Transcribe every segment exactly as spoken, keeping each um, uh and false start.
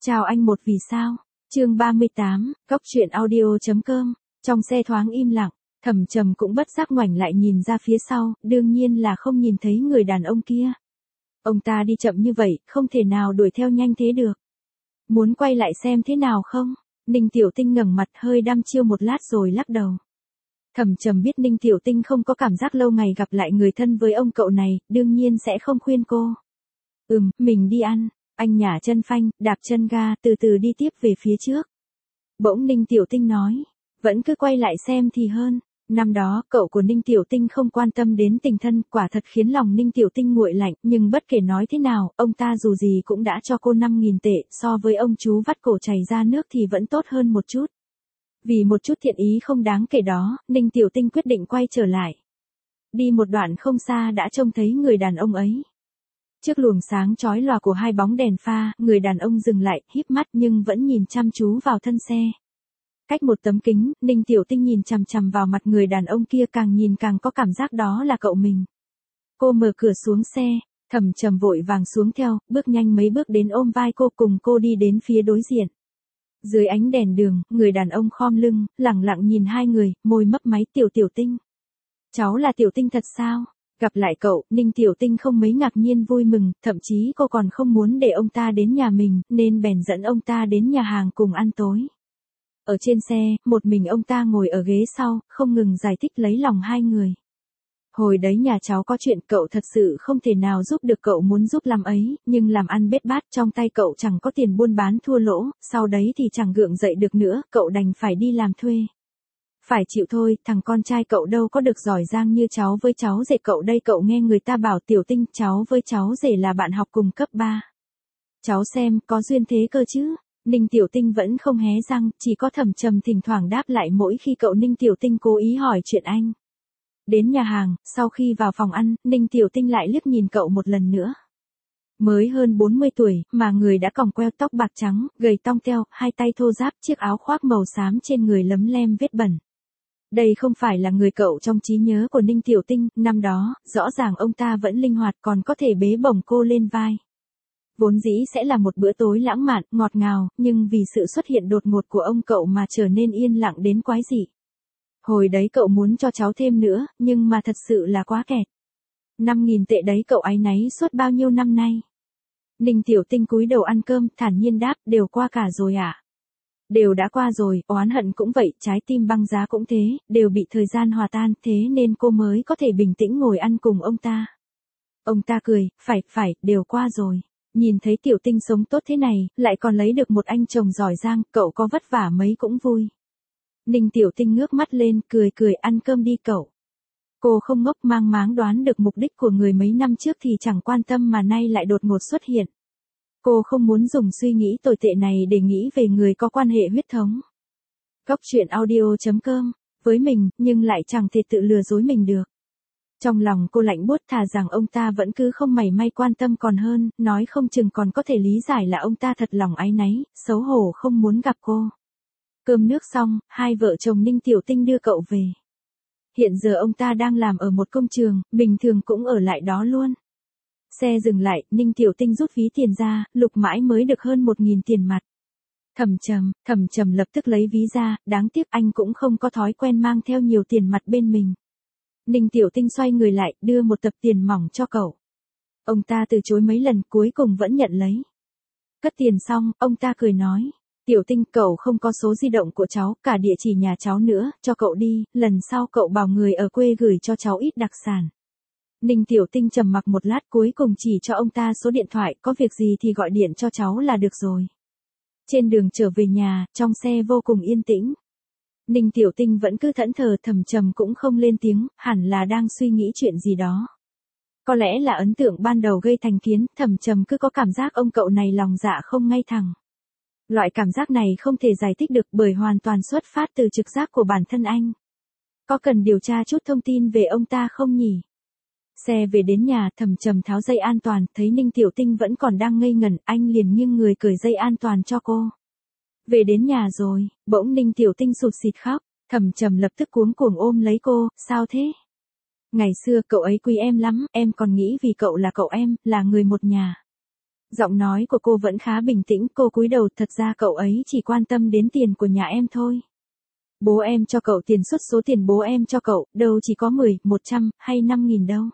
Chào anh một vì sao. Chương ba mươi tám, cóc truyện audio chấm com. Trong xe thoáng im lặng, Thẩm Trầm cũng bất giác ngoảnh lại nhìn ra phía sau, đương nhiên là không nhìn thấy người đàn ông kia. Ông ta đi chậm như vậy, không thể nào đuổi theo nhanh thế được. Muốn quay lại xem thế nào không? Ninh Tiểu Tinh ngẩng mặt hơi đăm chiêu một lát rồi lắc đầu. Thẩm Trầm biết Ninh Tiểu Tinh không có cảm giác lâu ngày gặp lại người thân với ông cậu này, đương nhiên sẽ không khuyên cô. Ừm, mình đi ăn. Anh nhả chân phanh, đạp chân ga, từ từ đi tiếp về phía trước. Bỗng Ninh Tiểu Tinh nói, vẫn cứ quay lại xem thì hơn. Năm đó, cậu của Ninh Tiểu Tinh không quan tâm đến tình thân, quả thật khiến lòng Ninh Tiểu Tinh nguội lạnh, nhưng bất kể nói thế nào, ông ta dù gì cũng đã cho cô năm nghìn tệ, so với ông chú vắt cổ chảy ra nước thì vẫn tốt hơn một chút. Vì một chút thiện ý không đáng kể đó, Ninh Tiểu Tinh quyết định quay trở lại. Đi một đoạn không xa đã trông thấy người đàn ông ấy. Trước luồng sáng chói lòa của hai bóng đèn pha, người đàn ông dừng lại, híp mắt nhưng vẫn nhìn chăm chú vào thân xe. Cách một tấm kính, Ninh Tiểu Tinh nhìn chằm chằm vào mặt người đàn ông kia, càng nhìn càng có cảm giác đó là cậu mình. Cô mở cửa xuống xe, Thẩm Trầm vội vàng xuống theo, bước nhanh mấy bước đến ôm vai cô, cùng cô đi đến phía đối diện. Dưới ánh đèn đường, người đàn ông khom lưng, lẳng lặng nhìn hai người, môi mấp máy. Tiểu Tiểu Tinh. Cháu là Tiểu Tinh thật sao? Gặp lại cậu, Ninh Tiểu Tinh không mấy ngạc nhiên vui mừng, thậm chí cô còn không muốn để ông ta đến nhà mình, nên bèn dẫn ông ta đến nhà hàng cùng ăn tối. Ở trên xe, một mình ông ta ngồi ở ghế sau, không ngừng giải thích lấy lòng hai người. Hồi đấy nhà cháu có chuyện, cậu thật sự không thể nào giúp được, cậu muốn giúp làm ấy, nhưng làm ăn bết bát, trong tay cậu chẳng có tiền, buôn bán thua lỗ, sau đấy thì chẳng gượng dậy được nữa, cậu đành phải đi làm thuê. Phải chịu thôi, thằng con trai cậu đâu có được giỏi giang như cháu với cháu rể cậu đây, cậu nghe người ta bảo Tiểu Tinh, cháu với cháu rể là bạn học cùng cấp ba. Cháu xem, có duyên thế cơ chứ. Ninh Tiểu Tinh vẫn không hé răng, chỉ có Thẩm Trầm thỉnh thoảng đáp lại mỗi khi cậu Ninh Tiểu Tinh cố ý hỏi chuyện anh. Đến nhà hàng, sau khi vào phòng ăn, Ninh Tiểu Tinh lại liếc nhìn cậu một lần nữa. Mới hơn bốn mươi tuổi, mà người đã còng queo, tóc bạc trắng, gầy tong teo, hai tay thô ráp, chiếc áo khoác màu xám trên người lấm lem vết bẩn. Đây không phải là người cậu trong trí nhớ của Ninh Tiểu Tinh, năm đó, rõ ràng ông ta vẫn linh hoạt, còn có thể bế bổng cô lên vai. Vốn dĩ sẽ là một bữa tối lãng mạn, ngọt ngào, nhưng vì sự xuất hiện đột ngột của ông cậu mà trở nên yên lặng đến quái dị. Hồi đấy cậu muốn cho cháu thêm nữa, nhưng mà thật sự là quá kẹt. Năm nghìn tệ đấy cậu áy náy suốt bao nhiêu năm nay. Ninh Tiểu Tinh cúi đầu ăn cơm, thản nhiên đáp, đều qua cả rồi ạ. À? Đều đã qua rồi, oán hận cũng vậy, trái tim băng giá cũng thế, đều bị thời gian hòa tan, thế nên cô mới có thể bình tĩnh ngồi ăn cùng ông ta. Ông ta cười, phải, phải, đều qua rồi. Nhìn thấy Tiểu Tinh sống tốt thế này, lại còn lấy được một anh chồng giỏi giang, cậu có vất vả mấy cũng vui. Ninh Tiểu Tinh ngước mắt lên, cười cười, ăn cơm đi cậu. Cô không ngốc, mang máng đoán được mục đích của người mấy năm trước thì chẳng quan tâm mà nay lại đột ngột xuất hiện. Cô không muốn dùng suy nghĩ tồi tệ này để nghĩ về người có quan hệ huyết thống. Cóc truyện audio chấm com, với mình, nhưng lại chẳng thể tự lừa dối mình được. Trong lòng cô lạnh buốt, thà rằng ông ta vẫn cứ không mảy may quan tâm còn hơn, nói không chừng còn có thể lý giải là ông ta thật lòng áy náy, xấu hổ không muốn gặp cô. Cơm nước xong, hai vợ chồng Ninh Tiểu Tinh đưa cậu về. Hiện giờ ông ta đang làm ở một công trường, bình thường cũng ở lại đó luôn. Xe dừng lại, Ninh Tiểu Tinh rút ví tiền ra, lục mãi mới được hơn một nghìn tiền mặt. Thẩm Trầm, Thẩm Trầm lập tức lấy ví ra, đáng tiếc anh cũng không có thói quen mang theo nhiều tiền mặt bên mình. Ninh Tiểu Tinh xoay người lại, đưa một tập tiền mỏng cho cậu. Ông ta từ chối mấy lần, cuối cùng vẫn nhận lấy. Cất tiền xong, ông ta cười nói. Tiểu Tinh, cậu không có số di động của cháu, cả địa chỉ nhà cháu nữa, cho cậu đi, lần sau cậu bảo người ở quê gửi cho cháu ít đặc sản. Ninh Tiểu Tinh trầm mặc một lát, cuối cùng chỉ cho ông ta số điện thoại, có việc gì thì gọi điện cho cháu là được rồi. Trên đường trở về nhà, trong xe vô cùng yên tĩnh. Ninh Tiểu Tinh vẫn cứ thẫn thờ, Thẩm Trầm cũng không lên tiếng, hẳn là đang suy nghĩ chuyện gì đó. Có lẽ là ấn tượng ban đầu gây thành kiến, Thẩm Trầm cứ có cảm giác ông cậu này lòng dạ không ngay thẳng. Loại cảm giác này không thể giải thích được bởi hoàn toàn xuất phát từ trực giác của bản thân anh. Có cần điều tra chút thông tin về ông ta không nhỉ? Xe về đến nhà, Thẩm Trầm tháo dây an toàn, thấy Ninh Tiểu Tinh vẫn còn đang ngây ngẩn, anh liền nghiêng người cởi dây an toàn cho cô. Về đến nhà rồi, bỗng Ninh Tiểu Tinh sụt sịt khóc, Thẩm Trầm lập tức cuống cuồng ôm lấy cô, sao thế? Ngày xưa cậu ấy quý em lắm, em còn nghĩ vì cậu là cậu em, là người một nhà. Giọng nói của cô vẫn khá bình tĩnh, cô cúi đầu, thật ra cậu ấy chỉ quan tâm đến tiền của nhà em thôi. Bố em cho cậu tiền suốt số tiền bố em cho cậu, đâu chỉ có mười, một trăm, hay năm nghìn đâu.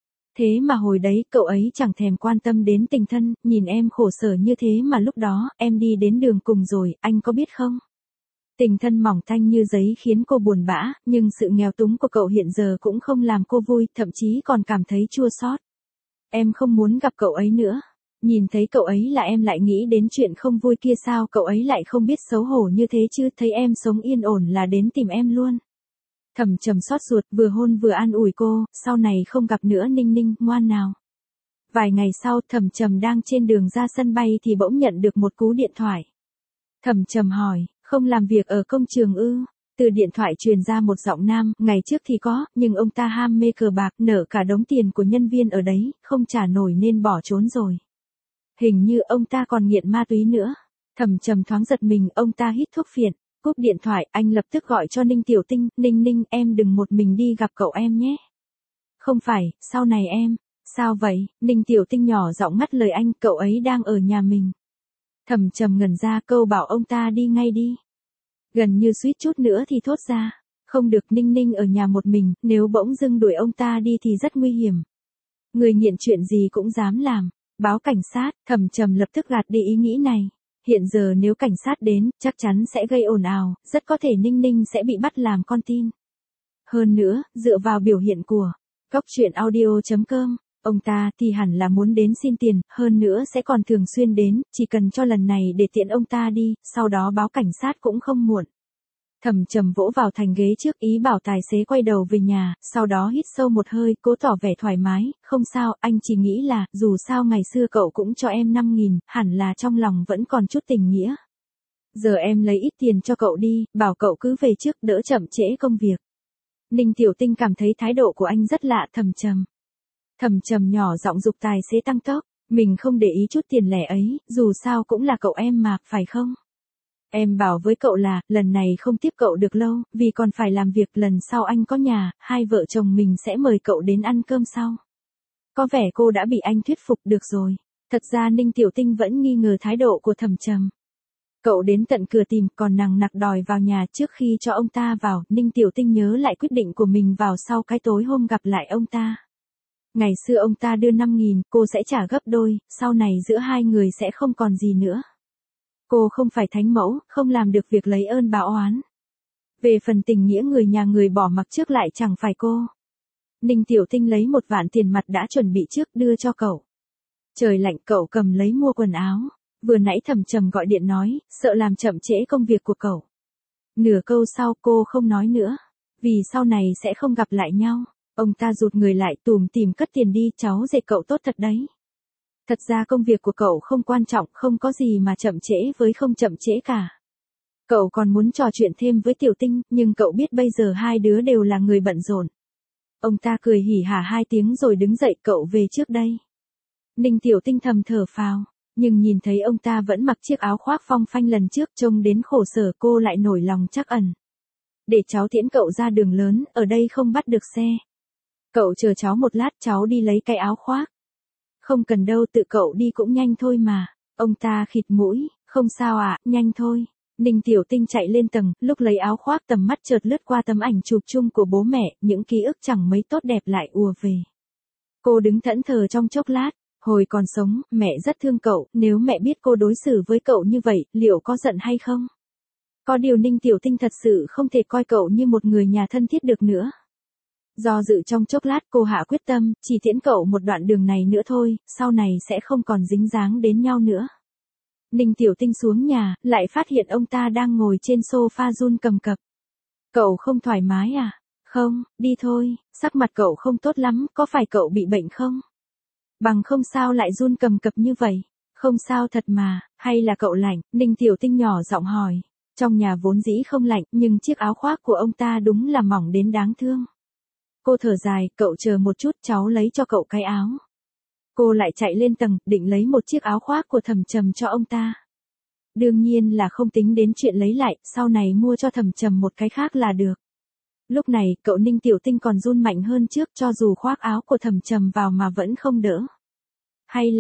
Thế mà hồi đấy cậu ấy chẳng thèm quan tâm đến tình thân, nhìn em khổ sở như thế mà lúc đó em đi đến đường cùng rồi, anh có biết không? Tình thân mỏng tanh như giấy khiến cô buồn bã, nhưng sự nghèo túng của cậu hiện giờ cũng không làm cô vui, thậm chí còn cảm thấy chua xót. Em không muốn gặp cậu ấy nữa. Nhìn thấy cậu ấy là em lại nghĩ đến chuyện không vui kia, sao cậu ấy lại không biết xấu hổ như thế chứ, thấy em sống yên ổn là đến tìm em luôn. Thẩm Trầm xót ruột, vừa hôn vừa an ủi cô, sau này không gặp nữa Ninh Ninh, ngoan nào. Vài ngày sau, Thẩm Trầm đang trên đường ra sân bay thì bỗng nhận được một cú điện thoại. Thẩm Trầm hỏi, không làm việc ở công trường ư? Từ điện thoại truyền ra một giọng nam, ngày trước thì có, nhưng ông ta ham mê cờ bạc, nợ cả đống tiền của nhân viên ở đấy, không trả nổi nên bỏ trốn rồi. Hình như ông ta còn nghiện ma túy nữa. Thẩm Trầm thoáng giật mình, ông ta hít thuốc phiện. Cúp điện thoại, anh lập tức gọi cho Ninh Tiểu Tinh, Ninh Ninh, em đừng một mình đi gặp cậu em nhé. Không phải, sau này em, sao vậy? Ninh Tiểu Tinh nhỏ giọng ngắt lời anh, cậu ấy đang ở nhà mình. Thẩm Trầm ngẩn ra, câu bảo ông ta đi ngay đi. Gần như suýt chút nữa thì thốt ra, không được, Ninh Ninh ở nhà một mình, nếu bỗng dưng đuổi ông ta đi thì rất nguy hiểm. Người nghiện chuyện gì cũng dám làm, báo cảnh sát. Thẩm Trầm lập tức gạt đi ý nghĩ này. Hiện giờ nếu cảnh sát đến, chắc chắn sẽ gây ồn ào, rất có thể Ninh Ninh sẽ bị bắt làm con tin. Hơn nữa, dựa vào biểu hiện của Cóc Truyện Audio chấm com, ông ta thì hẳn là muốn đến xin tiền, hơn nữa sẽ còn thường xuyên đến, chỉ cần cho lần này để tiện ông ta đi, sau đó báo cảnh sát cũng không muộn. Thẩm Trầm vỗ vào thành ghế trước, ý bảo tài xế quay đầu về nhà, sau đó hít sâu một hơi, cố tỏ vẻ thoải mái, không sao, anh chỉ nghĩ là, dù sao ngày xưa cậu cũng cho em năm nghìn, hẳn là trong lòng vẫn còn chút tình nghĩa. Giờ em lấy ít tiền cho cậu đi, bảo cậu cứ về trước, đỡ chậm trễ công việc. Ninh Tiểu Tinh cảm thấy thái độ của anh rất lạ. Thẩm Trầm. Thẩm Trầm nhỏ giọng giục tài xế tăng tốc, mình không để ý chút tiền lẻ ấy, dù sao cũng là cậu em mà, phải không? Em bảo với cậu là, lần này không tiếp cậu được lâu, vì còn phải làm việc, lần sau anh có nhà, hai vợ chồng mình sẽ mời cậu đến ăn cơm sau. Có vẻ cô đã bị anh thuyết phục được rồi. Thật ra Ninh Tiểu Tinh vẫn nghi ngờ thái độ của Thẩm Trầm. Cậu đến tận cửa tìm, còn nằng nặc đòi vào nhà. Trước khi cho ông ta vào, Ninh Tiểu Tinh nhớ lại quyết định của mình vào sau cái tối hôm gặp lại ông ta. Ngày xưa ông ta đưa năm nghìn, cô sẽ trả gấp đôi, sau này giữa hai người sẽ không còn gì nữa. Cô không phải thánh mẫu, không làm được việc lấy ơn báo oán. Về phần tình nghĩa người nhà người bỏ mặc trước lại chẳng phải cô. Ninh Tiểu Tinh lấy một vạn tiền mặt đã chuẩn bị trước đưa cho cậu. Trời lạnh, cậu cầm lấy mua quần áo. Vừa nãy Thẩm Trầm gọi điện nói, sợ làm chậm trễ công việc của cậu. Nửa câu sau cô không nói nữa, vì sau này sẽ không gặp lại nhau. Ông ta rụt người lại, tủm tỉm cất tiền đi, cháu dạy cậu tốt thật đấy. Thật ra công việc của cậu không quan trọng, không có gì mà chậm trễ với không chậm trễ cả. Cậu còn muốn trò chuyện thêm với Tiểu Tinh, nhưng cậu biết bây giờ hai đứa đều là người bận rộn. Ông ta cười hỉ hả hai tiếng rồi đứng dậy, cậu về trước đây. Ninh Tiểu Tinh thầm thở phào, nhưng nhìn thấy ông ta vẫn mặc chiếc áo khoác phong phanh lần trước trông đến khổ sở, cô lại nổi lòng trắc ẩn. Để cháu tiễn cậu ra đường lớn, ở đây không bắt được xe. Cậu chờ cháu một lát, cháu đi lấy cái áo khoác. Không cần đâu, tự cậu đi cũng nhanh thôi mà. Ông ta khịt mũi, không sao ạ, à, nhanh thôi. Ninh Tiểu Tinh chạy lên tầng, lúc lấy áo khoác tầm mắt chợt lướt qua tấm ảnh chụp chung của bố mẹ, những ký ức chẳng mấy tốt đẹp lại ùa về. Cô đứng thẫn thờ trong chốc lát, hồi còn sống, mẹ rất thương cậu, nếu mẹ biết cô đối xử với cậu như vậy, liệu có giận hay không? Có điều Ninh Tiểu Tinh thật sự không thể coi cậu như một người nhà thân thiết được nữa. Do dự trong chốc lát cô hạ quyết tâm, chỉ tiễn cậu một đoạn đường này nữa thôi, sau này sẽ không còn dính dáng đến nhau nữa. Ninh Tiểu Tinh xuống nhà, lại phát hiện ông ta đang ngồi trên sofa run cầm cập. Cậu không thoải mái à? Không, đi thôi, sắc mặt cậu không tốt lắm, có phải cậu bị bệnh không? Bằng không sao lại run cầm cập như vậy? Không sao thật mà, hay là cậu lạnh? Ninh Tiểu Tinh nhỏ giọng hỏi. Trong nhà vốn dĩ không lạnh, nhưng chiếc áo khoác của ông ta đúng là mỏng đến đáng thương. Cô thở dài, cậu chờ một chút, cháu lấy cho cậu cái áo. Cô lại chạy lên tầng, định lấy một chiếc áo khoác của Thẩm Trầm cho ông ta. Đương nhiên là không tính đến chuyện lấy lại, sau này mua cho Thẩm Trầm một cái khác là được. Lúc này, cậu Ninh Tiểu Tinh còn run mạnh hơn trước, cho dù khoác áo của Thẩm Trầm vào mà vẫn không đỡ. Hay là,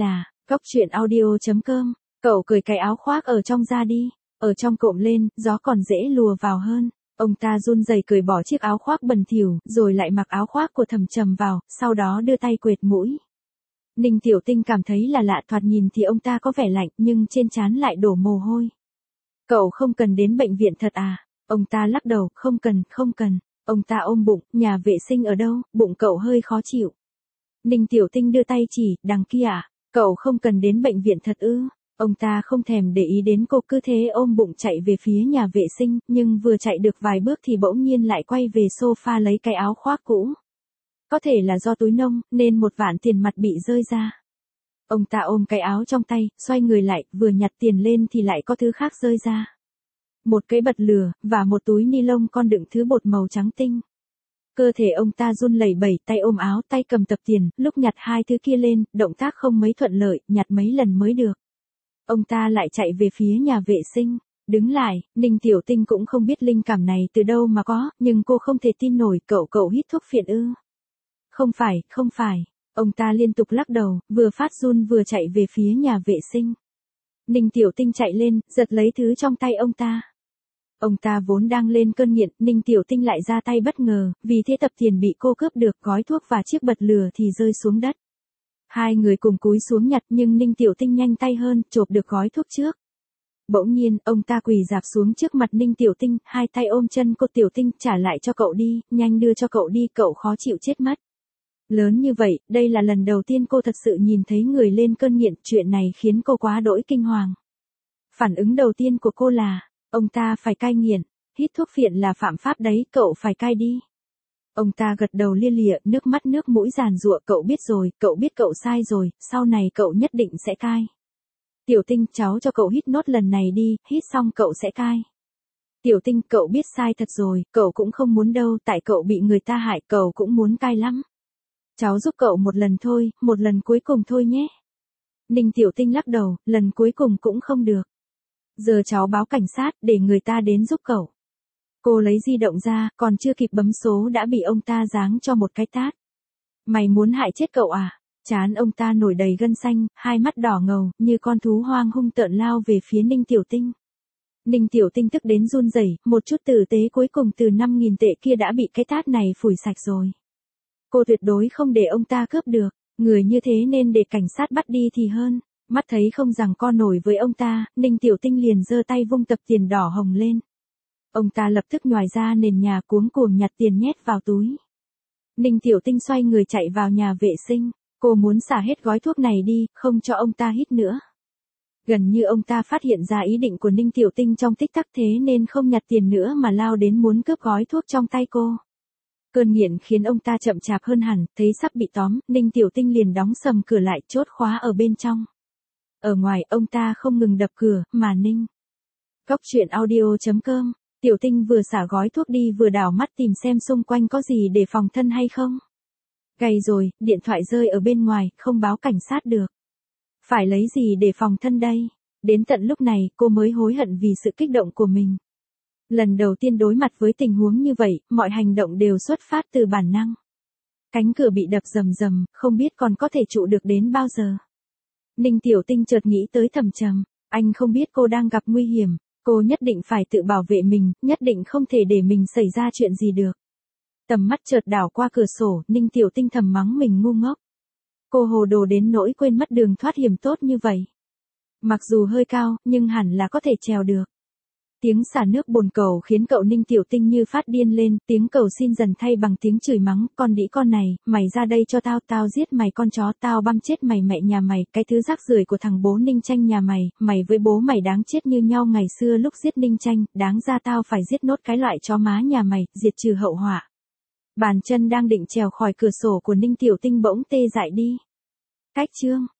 Cốc truyện audio chấm com, cậu cởi cái áo khoác ở trong ra đi, ở trong cộm lên, gió còn dễ lùa vào hơn. Ông ta run rẩy cởi bỏ chiếc áo khoác bẩn thỉu, rồi lại mặc áo khoác của Thẩm Trầm vào, sau đó đưa tay quệt mũi. Ninh Tiểu Tinh cảm thấy là lạ, thoạt nhìn thì ông ta có vẻ lạnh nhưng trên trán lại đổ mồ hôi. Cậu không cần đến bệnh viện thật à? Ông ta lắc đầu, không cần, không cần. Ông ta ôm bụng, nhà vệ sinh ở đâu, bụng cậu hơi khó chịu. Ninh Tiểu Tinh đưa tay chỉ, đằng kia à? Cậu không cần đến bệnh viện thật ư? Ông ta không thèm để ý đến cô, cứ thế ôm bụng chạy về phía nhà vệ sinh, nhưng vừa chạy được vài bước thì bỗng nhiên lại quay về sofa lấy cái áo khoác cũ. Có thể là do túi nông, nên một vạn tiền mặt bị rơi ra. Ông ta ôm cái áo trong tay, xoay người lại, vừa nhặt tiền lên thì lại có thứ khác rơi ra. Một cái bật lửa, và một túi ni lông con đựng thứ bột màu trắng tinh. Cơ thể ông ta run lẩy bẩy, tay ôm áo, tay cầm tập tiền, lúc nhặt hai thứ kia lên, động tác không mấy thuận lợi, nhặt mấy lần mới được. Ông ta lại chạy về phía nhà vệ sinh. Đứng lại, Ninh Tiểu Tinh cũng không biết linh cảm này từ đâu mà có, nhưng cô không thể tin nổi, cậu cậu hít thuốc phiện ư. Không phải, không phải. Ông ta liên tục lắc đầu, vừa phát run vừa chạy về phía nhà vệ sinh. Ninh Tiểu Tinh chạy lên, giật lấy thứ trong tay ông ta. Ông ta vốn đang lên cơn nghiện, Ninh Tiểu Tinh lại ra tay bất ngờ, vì thế tập tiền bị cô cướp được, gói thuốc và chiếc bật lửa thì rơi xuống đất. Hai người cùng cúi xuống nhặt nhưng Ninh Tiểu Tinh nhanh tay hơn, chộp được gói thuốc trước. Bỗng nhiên, ông ta quỳ rạp xuống trước mặt Ninh Tiểu Tinh, hai tay ôm chân cô. Tiểu Tinh, trả lại cho cậu đi, nhanh đưa cho cậu đi, cậu khó chịu chết mất. Lớn như vậy, đây là lần đầu tiên cô thật sự nhìn thấy người lên cơn nghiện, chuyện này khiến cô quá đỗi kinh hoàng. Phản ứng đầu tiên của cô là, ông ta phải cai nghiện, hít thuốc phiện là phạm pháp đấy, cậu phải cai đi. Ông ta gật đầu lia lịa, nước mắt nước mũi giàn giụa, cậu biết rồi, cậu biết cậu sai rồi, sau này cậu nhất định sẽ cai. Tiểu Tinh, cháu cho cậu hít nốt lần này đi, hít xong cậu sẽ cai. Tiểu Tinh, cậu biết sai thật rồi, cậu cũng không muốn đâu, tại cậu bị người ta hại, cậu cũng muốn cai lắm. Cháu giúp cậu một lần thôi, một lần cuối cùng thôi nhé. Ninh Tiểu Tinh lắc đầu, lần cuối cùng cũng không được. Giờ cháu báo cảnh sát, để người ta đến giúp cậu. Cô lấy di động ra, còn chưa kịp bấm số đã bị ông ta giáng cho một cái tát. Mày muốn hại chết cậu à? Trán ông ta nổi đầy gân xanh, hai mắt đỏ ngầu, như con thú hoang hung tợn lao về phía Ninh Tiểu Tinh. Ninh Tiểu Tinh tức đến run rẩy, một chút tử tế cuối cùng từ năm nghìn tệ kia đã bị cái tát này phủi sạch rồi. Cô tuyệt đối không để ông ta cướp được, người như thế nên để cảnh sát bắt đi thì hơn. Mắt thấy không giằng co nổi với ông ta, Ninh Tiểu Tinh liền giơ tay vung tập tiền đỏ hồng lên. Ông ta lập tức nhoài ra nền nhà, cuống cuồng nhặt tiền nhét vào túi. Ninh Tiểu Tinh xoay người chạy vào nhà vệ sinh, cô muốn xả hết gói thuốc này đi, không cho ông ta hít nữa. Gần như ông ta phát hiện ra ý định của Ninh Tiểu Tinh trong tích tắc, thế nên không nhặt tiền nữa mà lao đến muốn cướp gói thuốc trong tay cô. Cơn nghiện khiến ông ta chậm chạp hơn hẳn, thấy sắp bị tóm, Ninh Tiểu Tinh liền đóng sầm cửa lại, chốt khóa ở bên trong. Ở ngoài, ông ta không ngừng đập cửa, mà Ninh. Cốc truyện audio chấm com, Tiểu Tinh vừa xả gói thuốc đi vừa đảo mắt tìm xem xung quanh có gì để phòng thân hay không. Gầy rồi, điện thoại rơi ở bên ngoài, không báo cảnh sát được. Phải lấy gì để phòng thân đây? Đến tận lúc này, cô mới hối hận vì sự kích động của mình. Lần đầu tiên đối mặt với tình huống như vậy, mọi hành động đều xuất phát từ bản năng. Cánh cửa bị đập rầm rầm, không biết còn có thể trụ được đến bao giờ. Ninh Tiểu Tinh chợt nghĩ tới Thẩm Trầm, anh không biết cô đang gặp nguy hiểm, cô nhất định phải tự bảo vệ mình, nhất định không thể để mình xảy ra chuyện gì được. Tầm mắt chợt đảo qua cửa sổ, Ninh Tiểu Tinh thầm mắng mình ngu ngốc. Cô hồ đồ đến nỗi quên mất đường thoát hiểm tốt như vậy. Mặc dù hơi cao, nhưng hẳn là có thể trèo được. Tiếng xả nước bồn cầu khiến cậu Ninh Tiểu Tinh như phát điên lên, tiếng cầu xin dần thay bằng tiếng chửi mắng, con đĩ con này, mày ra đây cho tao, tao giết mày con chó, tao băm chết mày mẹ nhà mày, cái thứ rác rưởi của thằng bố Ninh Tranh nhà mày, mày với bố mày đáng chết như nhau ngày xưa lúc giết Ninh Tranh, đáng ra tao phải giết nốt cái loại chó má nhà mày, diệt trừ hậu họa. Bàn chân đang định trèo khỏi cửa sổ của Ninh Tiểu Tinh bỗng tê dại đi. Cách chương